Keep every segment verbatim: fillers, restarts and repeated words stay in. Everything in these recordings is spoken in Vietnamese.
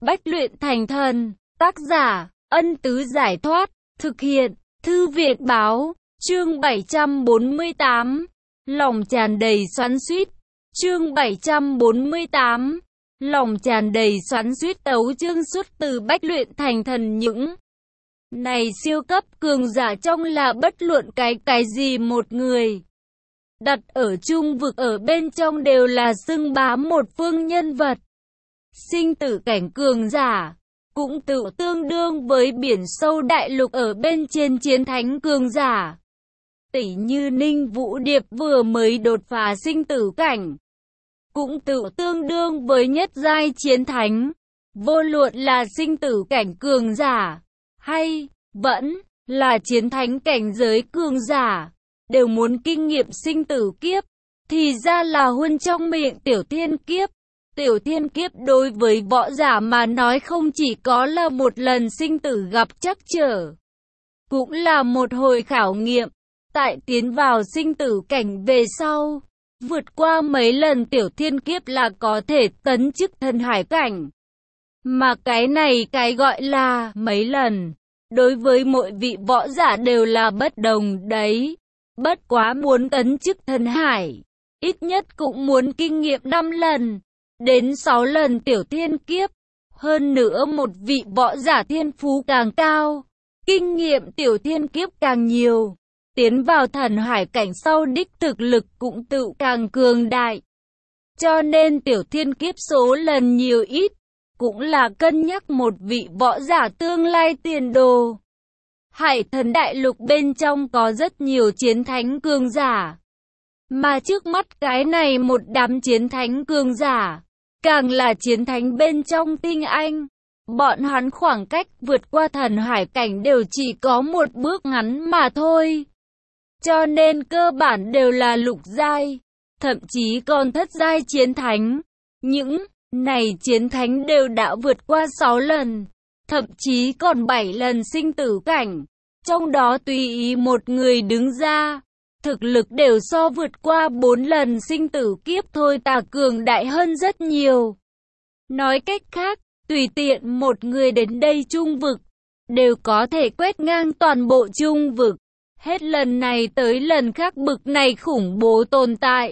Bách luyện thành thần. Tác giả, Ân Tứ Giải Thoát. Thực hiện, Thư Viện Báo. Chương bảy trăm bốn mươi tám. Lòng tràn đầy xoắn xuýt. Chương bảy trăm bốn mươi tám. Lòng tràn đầy xoắn xuýt. Tấu chương xuất từ Bách luyện thành thần. Những này siêu cấp cường giả trong là bất luận cái cái gì một người đặt ở trung vực ở bên trong đều là xưng bá một phương nhân vật. Sinh tử cảnh cường giả cũng tự tương đương với biển sâu đại lục ở bên trên chiến thánh cường giả. Tỷ như Ninh Vũ Điệp vừa mới đột phá sinh tử cảnh, cũng tự tương đương với nhất giai chiến thánh. Vô luận là sinh tử cảnh cường giả, hay vẫn là chiến thánh cảnh giới cường giả, đều muốn kinh nghiệm sinh tử kiếp. Thì ra là huân trong miệng tiểu thiên kiếp. Tiểu thiên kiếp đối với võ giả mà nói không chỉ có là một lần sinh tử gặp trắc trở, cũng là một hồi khảo nghiệm. Tại tiến vào sinh tử cảnh về sau, vượt qua mấy lần tiểu thiên kiếp là có thể tấn chức thần hải cảnh. Mà cái này cái gọi là mấy lần, đối với mỗi vị võ giả đều là bất đồng đấy. Bất quá muốn tấn chức thần hải, ít nhất cũng muốn kinh nghiệm năm lần, đến sáu lần tiểu thiên kiếp. Hơn nữa một vị võ giả thiên phú càng cao, kinh nghiệm tiểu thiên kiếp càng nhiều, tiến vào thần hải cảnh sau đích thực lực cũng tự càng cường đại. Cho nên tiểu thiên kiếp số lần nhiều ít, cũng là cân nhắc một vị võ giả tương lai tiền đồ. Hải thần đại lục bên trong có rất nhiều chiến thánh cường giả, mà trước mắt cái này một đám chiến thánh cường giả, càng là chiến thánh bên trong tinh anh. Bọn hắn khoảng cách vượt qua thần hải cảnh đều chỉ có một bước ngắn mà thôi. Cho nên cơ bản đều là lục giai, thậm chí còn thất giai chiến thánh. Những này chiến thánh đều đã vượt qua sáu lần, thậm chí còn bảy lần sinh tử cảnh. Trong đó tùy ý một người đứng ra, thực lực đều so vượt qua bốn lần sinh tử kiếp thôi ta cường đại hơn rất nhiều. Nói cách khác, tùy tiện một người đến đây trung vực, đều có thể quét ngang toàn bộ trung vực. Hết lần này tới lần khác bực này khủng bố tồn tại.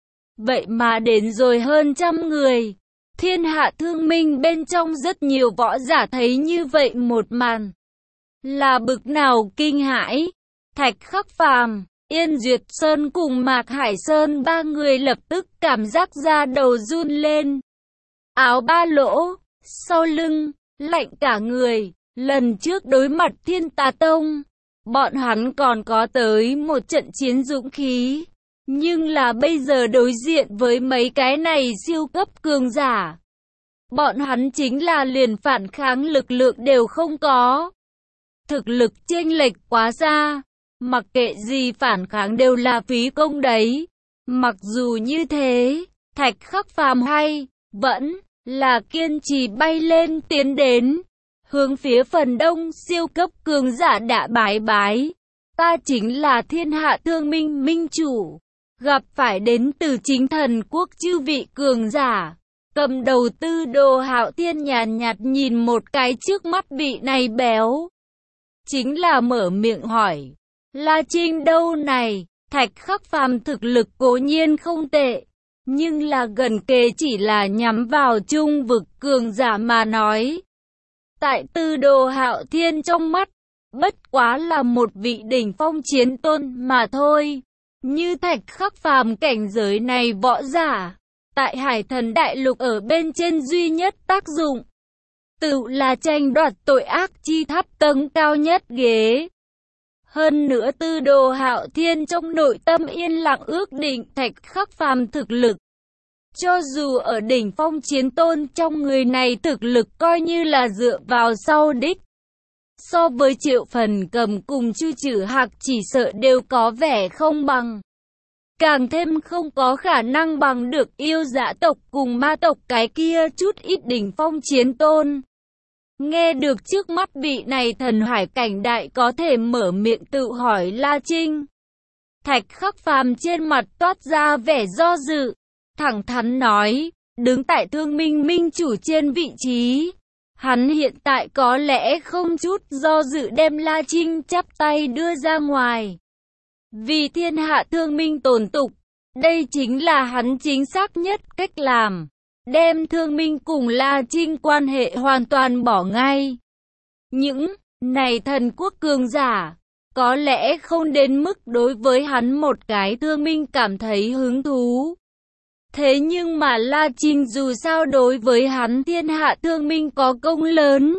Vậy mà đến rồi hơn trăm người. Thiên hạ thương minh bên trong rất nhiều võ giả thấy như vậy một màn, là bực nào kinh hãi. Thạch Khắc Phàm, Yên Duyệt Sơn cùng Mạc Hải Sơn ba người lập tức cảm giác da đầu run lên. Áo ba lỗ, sau lưng, lạnh cả người. Lần trước đối mặt Thiên Tà Tông, bọn hắn còn có tới một trận chiến dũng khí. Nhưng là bây giờ đối diện với mấy cái này siêu cấp cường giả, bọn hắn chính là liền phản kháng lực lượng đều không có. Thực lực chênh lệch quá xa, mặc kệ gì phản kháng đều là phí công đấy. Mặc dù như thế, Thạch Khắc Phàm hay vẫn là kiên trì bay lên tiến đến, hướng phía phần đông siêu cấp cường giả đã bái bái. Ta chính là thiên hạ thương minh minh chủ, gặp phải đến từ chính thần quốc chư vị cường giả. Cầm đầu Tư Đồ Hạo Thiên nhàn nhạt nhìn một cái trước mắt vị này béo, chính là mở miệng hỏi, La Trinh đâu này? Thạch Khắc Phàm thực lực cố nhiên không tệ, nhưng là gần kề chỉ là nhắm vào trung vực cường giả mà nói. Tại Tư Đồ Hạo Thiên trong mắt, bất quá là một vị đỉnh phong chiến tôn mà thôi. Như Thạch Khắc Phàm cảnh giới này võ giả, tại Hải thần đại lục ở bên trên duy nhất tác dụng, tự là tranh đoạt tội ác chi tháp tầng cao nhất ghế. Hơn nữa Tư Đồ Hạo Thiên trong nội tâm yên lặng ước định Thạch Khắc Phàm thực lực. Cho dù ở đỉnh phong chiến tôn trong người này thực lực coi như là dựa vào sau đích. So với Triệu Phần Cầm cùng Chu Trử Hạc chỉ sợ đều có vẻ không bằng. Càng thêm không có khả năng bằng được yêu dã tộc cùng ma tộc cái kia chút ít đỉnh phong chiến tôn. Nghe được trước mắt vị này thần hải cảnh đại có thể mở miệng tự hỏi La Trinh, Thạch Khắc Phàm trên mặt toát ra vẻ do dự, thẳng thắn nói, đứng tại thương minh minh chủ trên vị trí, Hắn hiện tại có lẽ không chút do dự đem La Trinh chắp tay đưa ra ngoài. Vì thiên hạ thương minh tồn tục, đây chính là hắn chính xác nhất cách làm. Đem thương minh cùng La Trinh quan hệ hoàn toàn bỏ ngay. Những này thần quốc cường giả, có lẽ không đến mức đối với hắn một cái thương minh cảm thấy hứng thú. Thế nhưng mà La Trinh dù sao đối với hắn thiên hạ thương minh có công lớn.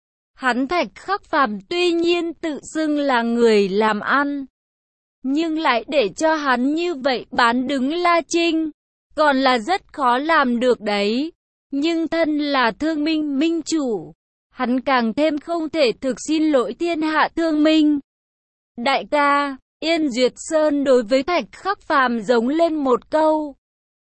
Hắn Thạch Khắc Phàm tuy nhiên tự xưng là người làm ăn, nhưng lại để cho hắn như vậy bán đứng La Trinh, còn là rất khó làm được đấy. Nhưng thân là thương minh minh chủ, hắn càng thêm không thể thực xin lỗi thiên hạ thương minh. Đại ca, Yên Duyệt Sơn đối với Thạch Khắc Phàm giống lên một câu.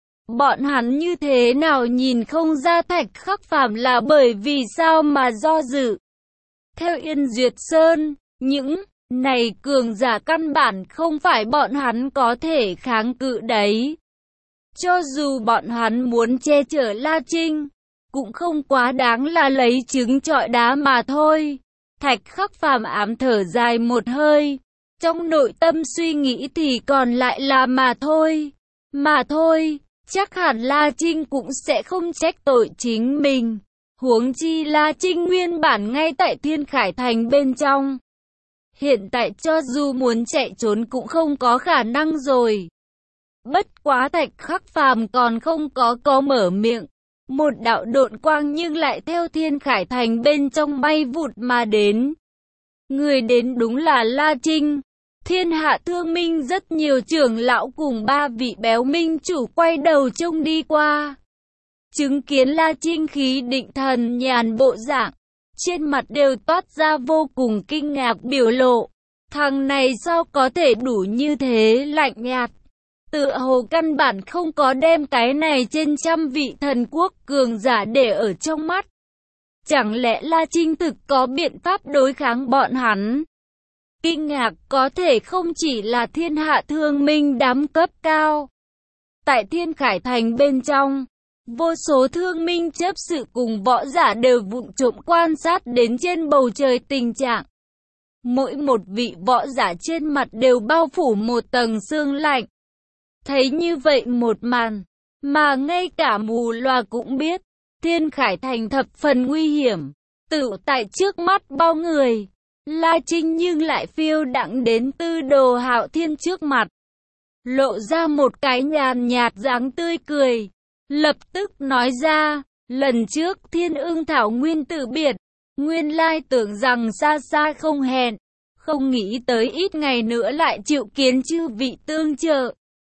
Bọn hắn như thế nào nhìn không ra Thạch Khắc Phàm là bởi vì sao mà do dự. Theo Yên Duyệt Sơn, những này cường giả căn bản không phải bọn hắn có thể kháng cự đấy. Cho dù bọn hắn muốn che chở La Trinh, cũng không quá đáng là lấy trứng trọi đá mà thôi. Thạch Khắc Phàm ám thở dài một hơi, trong nội tâm suy nghĩ thì còn lại là mà thôi. Mà thôi, chắc hẳn La Trinh cũng sẽ không trách tội chính mình. Huống chi La Trinh nguyên bản ngay tại Thiên Khải Thành bên trong. Hiện tại cho dù muốn chạy trốn cũng không có khả năng rồi. Bất quá Thạch Khắc Phàm còn không có có mở miệng. Một đạo độn quang nhưng lại theo Thiên Khải Thành bên trong bay vụt mà đến. Người đến đúng là La Trinh. Thiên hạ thương minh rất nhiều trưởng lão cùng ba vị béo minh chủ quay đầu trông đi qua. Chứng kiến La Trinh khí định thần nhàn bộ dạng, trên mặt đều toát ra vô cùng kinh ngạc biểu lộ. Thằng này sao có thể đủ như thế lạnh nhạt. Tựa hồ căn bản không có đem cái này trên trăm vị thần quốc cường giả để ở trong mắt. Chẳng lẽ La Trinh thực có biện pháp đối kháng bọn hắn? Kinh ngạc có thể không chỉ là thiên hạ thương minh đám cấp cao. Tại Thiên Khải Thành bên trong, vô số thương minh chấp sự cùng võ giả đều vụng trộm quan sát đến trên bầu trời tình trạng. Mỗi một vị võ giả trên mặt đều bao phủ một tầng sương lạnh. Thấy như vậy một màn, mà ngay cả mù loà cũng biết, Thiên Khải Thành thập phần nguy hiểm, tự tại trước mắt bao người. La Trinh nhưng lại phiêu đãng đến Tư Đồ Hạo Thiên trước mặt, lộ ra một cái nhàn nhạt dáng tươi cười, lập tức nói ra, lần trước Thiên Ưng Thảo Nguyên tử biệt, nguyên lai tưởng rằng xa xa không hẹn, không nghĩ tới ít ngày nữa lại chịu kiến chư vị tương trợ.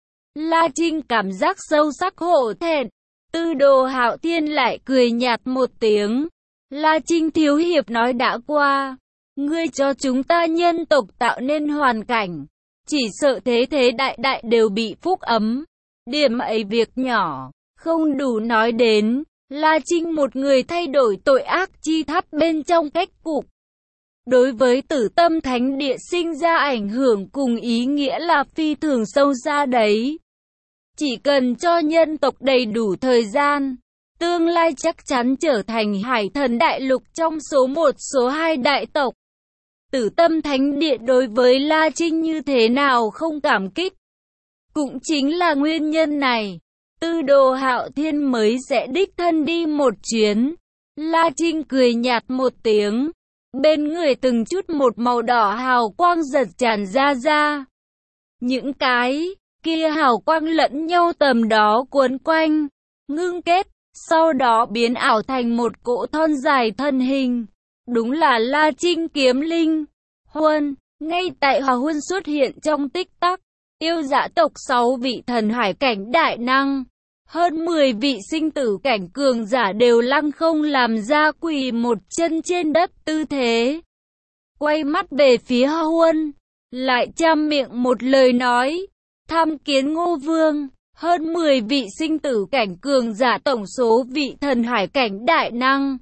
La Trinh cảm giác sâu sắc hổ thẹn. Tư Đồ Hạo Thiên lại cười nhạt một tiếng. La Trinh thiếu hiệp nói đã qua, ngươi cho chúng ta nhân tộc tạo nên hoàn cảnh, chỉ sợ thế thế đại đại đều bị phúc ấm. Điểm ấy việc nhỏ, không đủ nói đến. La Trinh một người thay đổi tội ác chi tháp bên trong cách cục. Đối với Tử Tâm Thánh Địa sinh ra ảnh hưởng cùng ý nghĩa là phi thường sâu xa đấy. Chỉ cần cho nhân tộc đầy đủ thời gian, tương lai chắc chắn trở thành Hải Thần Đại Lục trong số một số hai đại tộc. Tử Tâm Thánh Địa đối với La Trinh như thế nào không cảm kích. Cũng chính là nguyên nhân này, Tư Đồ Hạo Thiên mới sẽ đích thân đi một chuyến. La Trinh cười nhạt một tiếng, bên người từng chút một màu đỏ hào quang giật tràn ra ra. Những cái kia hào quang lẫn nhau tầm đó cuốn quanh, ngưng kết, sau đó biến ảo thành một cỗ thon dài thân hình. Đúng là La Trinh kiếm linh. Huân, ngay tại Hòa Huân xuất hiện trong tích tắc, yêu dã tộc sáu vị thần hải cảnh đại năng, hơn mười vị sinh tử cảnh cường giả đều lăng không làm ra quỳ một chân trên đất tư thế. Quay mắt về phía Hòa Huân, lại trăm miệng một lời nói, tham kiến Ngô Vương. Hơn mười vị sinh tử cảnh cường giả tổng số vị thần hải cảnh đại năng.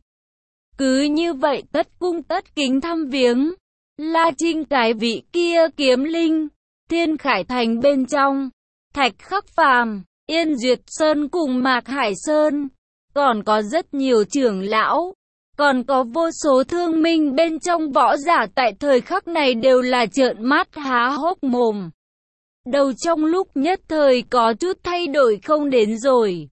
Cứ như vậy tất cung tất kính thăm viếng La Trinh cái vị kia kiếm linh. Thiên Khải Thành bên trong, Thạch Khắc Phàm, Yên Duyệt Sơn cùng Mạc Hải Sơn, còn có rất nhiều trưởng lão, Còn có vô số thương minh bên trong võ giả tại thời khắc này đều là trợn mắt há hốc mồm. Đầu trong lúc nhất thời có chút thay đổi không đến rồi.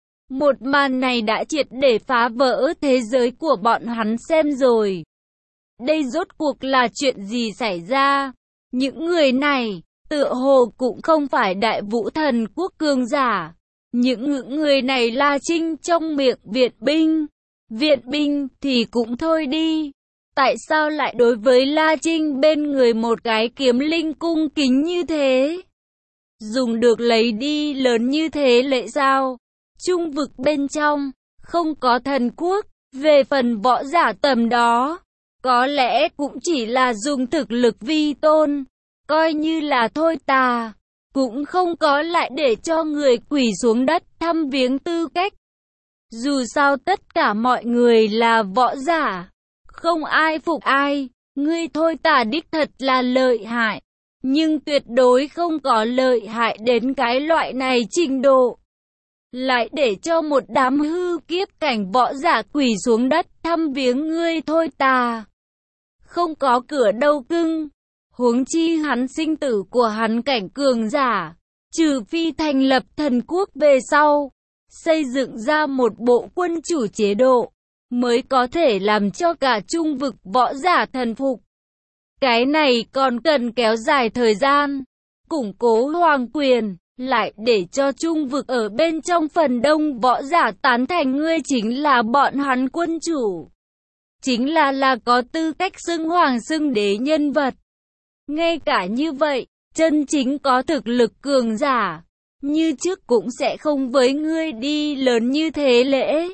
Một màn này đã triệt để phá vỡ thế giới của bọn hắn xem rồi. Đây rốt cuộc là chuyện gì xảy ra? Những người này, tựa hồ cũng không phải đại vũ thần quốc cường giả. Những người này La Trinh trong miệng viện binh. Viện binh thì cũng thôi đi. Tại sao lại đối với La Trinh bên người một cái kiếm linh cung kính như thế? Dùng được lấy đi lớn như thế lệ sao? Trung vực bên trong, không có thần quốc, về phần võ giả tầm đó, có lẽ cũng chỉ là dùng thực lực vi tôn, coi như là thôi tà, cũng không có lại để cho người quỳ xuống đất thăm viếng tư cách. Dù sao tất cả mọi người là võ giả, không ai phục ai, ngươi thôi tà đích thật là lợi hại, nhưng tuyệt đối không có lợi hại đến cái loại này trình độ. Lại để cho một đám hư kiếp cảnh võ giả quỳ xuống đất thăm viếng ngươi thôi tà. Không có cửa đâu cưng. Huống chi hắn sinh tử của hắn cảnh cường giả. Trừ phi thành lập thần quốc về sau. Xây dựng ra một bộ quân chủ chế độ. Mới có thể làm cho cả trung vực võ giả thần phục. Cái này còn cần kéo dài thời gian. Củng cố hoàng quyền. Lại để cho trung vực ở bên trong phần đông võ giả tán thành ngươi chính là bọn hắn quân chủ. Chính là là có tư cách xưng hoàng xưng đế nhân vật. Ngay cả như vậy, chân chính có thực lực cường giả, như trước cũng sẽ không với ngươi đi lớn như thế lễ.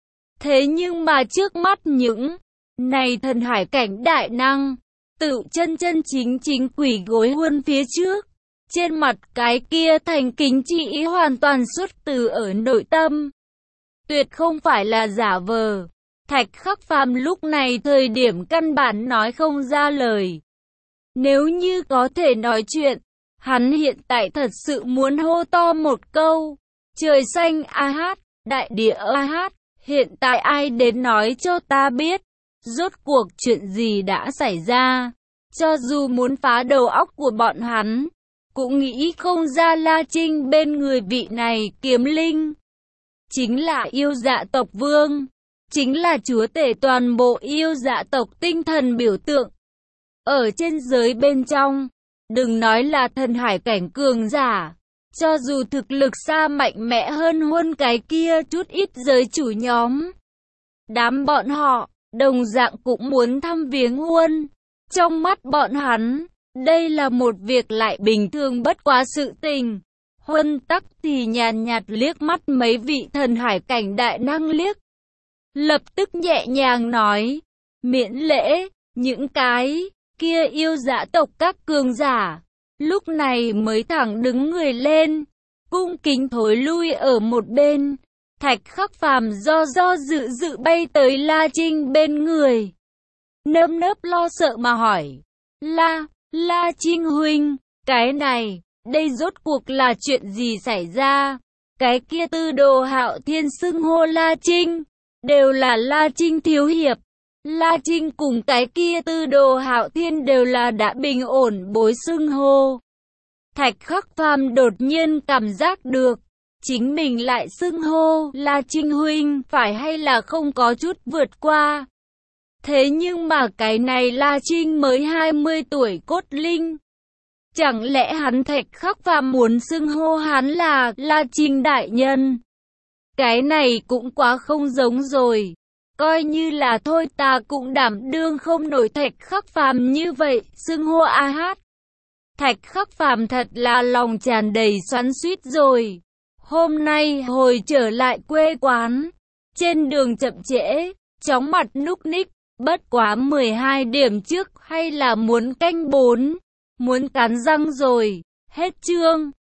Thế nhưng mà trước mắt những này thần hải cảnh đại năng, tự chân chân chính chính quỳ gối huân phía trước. Trên mặt cái kia thành kính chi ý hoàn toàn xuất từ ở nội tâm. Tuyệt không phải là giả vờ. Thạch Khắc Phàm lúc này thời điểm căn bản nói không ra lời. Nếu như có thể nói chuyện, hắn hiện tại thật sự muốn hô to một câu. Trời xanh a hát, đại địa a hát, hiện tại ai đến nói cho ta biết. Rốt cuộc chuyện gì đã xảy ra. Cho dù muốn phá đầu óc của bọn hắn. Cũng nghĩ không ra La Trinh bên người vị này kiếm linh. Chính là yêu dạ tộc vương. Chính là chúa tể toàn bộ yêu dạ tộc tinh thần biểu tượng. Ở trên giới bên trong, đừng nói là thần hải cảnh cường giả. Cho dù thực lực xa mạnh mẽ hơn huân cái kia chút ít giới chủ nhóm. Đám bọn họ, đồng dạng cũng muốn thăm viếng huân. Trong mắt bọn hắn. Đây là một việc lại bình thường bất quá sự tình. Huân Tắc thì nhàn nhạt liếc mắt mấy vị thần hải cảnh đại năng liếc. Lập tức nhẹ nhàng nói. Miễn lễ, những cái kia yêu dã tộc các cường giả. Lúc này mới thẳng đứng người lên. Cung kính thối lui ở một bên. Thạch Khắc Phàm do do dự dự bay tới La Trinh bên người. Nơm nớp lo sợ mà hỏi. La... La Trinh huynh, cái này, đây rốt cuộc là chuyện gì xảy ra? Cái kia Tư Đồ Hạo Thiên xưng hô La Trinh, đều là La Trinh thiếu hiệp. La Trinh cùng cái kia Tư Đồ Hạo Thiên đều là đã bình ổn bối xưng hô. Thạch Khắc Phàm đột nhiên cảm giác được, chính mình lại xưng hô La Trinh huynh, phải hay là không có chút vượt qua. Thế nhưng mà cái này La Trinh mới hai mươi tuổi cốt linh. Chẳng lẽ hắn Thạch Khắc Phàm muốn xưng hô hắn là La Trinh đại nhân? Cái này cũng quá không giống rồi. Coi như là thôi ta cũng đảm đương không nổi Thạch Khắc Phàm như vậy, xưng hô a hát. Thạch Khắc Phàm thật là lòng tràn đầy xoắn xuýt rồi. Hôm nay hồi trở lại quê quán, trên đường chậm trễ, chóng mặt núc ních. Bất quá mười hai điểm trước hay là muốn canh bốn, muốn cắn răng rồi, hết chương.